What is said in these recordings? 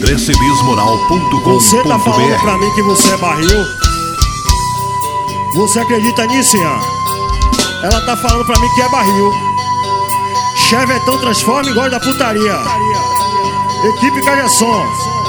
andrecedesmoral.com.br. Você tá falando pra mim que você é barril? Você acredita nisso, Ian? Ela tá falando pra mim que é barril. Chevetão transforma e gosta da putaria. Equipe Cajasson.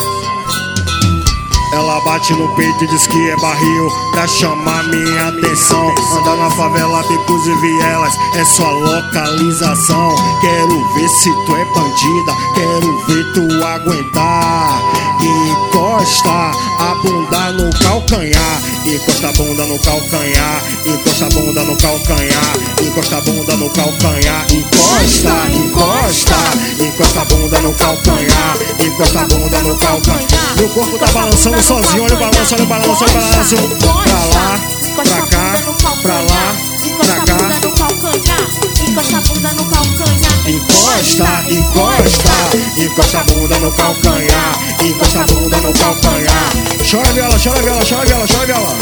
Ela bate no peito e diz que é barril pra chamar minha atenção. Anda na favela, becos e vielas, é sua localização. Quero ver se tu é bandida, quero ver tu aguentar. Encosta a bunda no calcanhar, encosta a bunda no calcanhar, encosta a bunda no calcanhar, encosta a bunda no calcanhar, encosta, encosta, encosta a bunda no calcanhar, encosta a bunda no calcanhar. Meu corpo tá balançando sozinho, olha o balanço, olha o balanço, olha o balanço. Pra lá, pra cá, pra lá, pra cá. Encosta a bunda no calcanhar. Encosta, encosta, encosta a bunda no calcanhar, encosta a bunda no calcanhar. Chora a viola, chora a viola, chora a viola, chora a viola.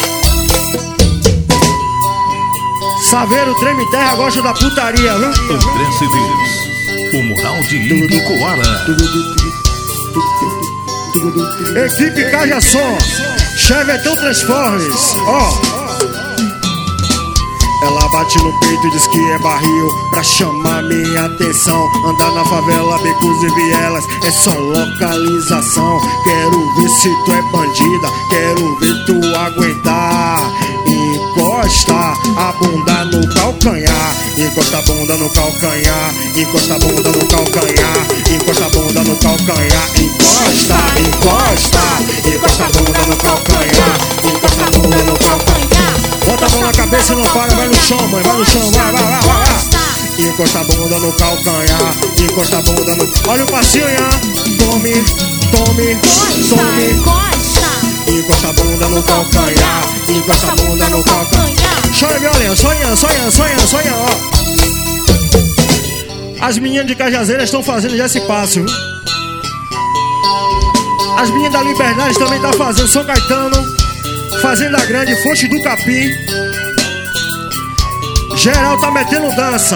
Saveiro, treme terra, gosta da putaria, viu? André Cedês, o moral de Ibicoara. Equipe Cajasson, Chevetão Transformes, ó. Ela bate no peito e diz que é barril pra chamar minha atenção. Andar na favela, becos e vielas, é só localização. Quero ver se tu é bandida, quero ver tu aguentar. Encosta a bunda no calcanhar, encosta a bunda no calcanhar, encosta a bunda no calcanhar, encosta a bunda no calcanhar. Encosta, encosta, encosta a bunda no calcanhar, encosta a bunda no calcanhar. Bota a mão na cabeça e não para, vai no chão, mãe, vai no chão, vai, vai, vai, vai. Encosta a bunda no calcanhar, encosta a bunda no... Olha o passinho, Ian. Tome, tome, tome. Encosta a bunda no calcanhar, encosta a bunda no calcanhar. Chora violinha, sonhando, sonhando, sonhando, sonhando, ó. As meninas de Cajazeiras estão fazendo já esse passo, viu? As meninas da Liberdade também estão fazendo. São Caetano, Fazenda Grande, Fonte do Capim. Geral tá metendo dança.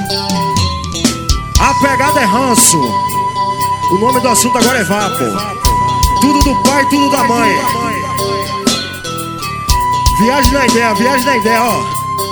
A pegada é ranço. O nome do assunto agora é vapo. Tudo do pai, tudo da mãe. Viagem na ideia, ó.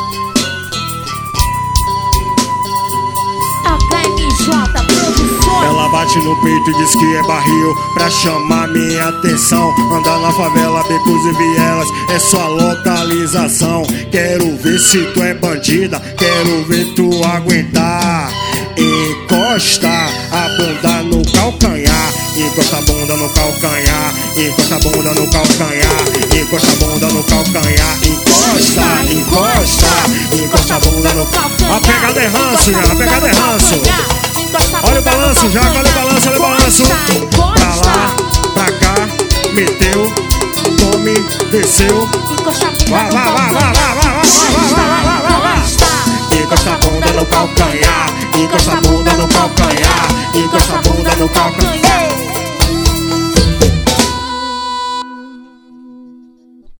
HMJ Produções. Ela bate no peito e diz que é barril pra chamar minha atenção. Andar na favela, becos e vielas, é só localização. Quero ver se tu é bandida, quero ver tu aguentar. Encosta a bunda no calcanhar, encosta a bunda no calcanhar, encosta a bunda no calcanhar, encosta a bunda no calcanhar. Encosta, encosta, encosta a bunda no calcanhar. A pegada é ranço, já, a pegada é ranço. Olha o balanço, já, olha o balanço, olha o balanço. Pra lá, pra cá, meteu, tome, desceu. Vai, vai, vai, vai, vai, vai, vai, vai, vai. Encosta a bunda no calcanhar, encosta a bunda no calcanhar, encosta a bunda no calcanhar.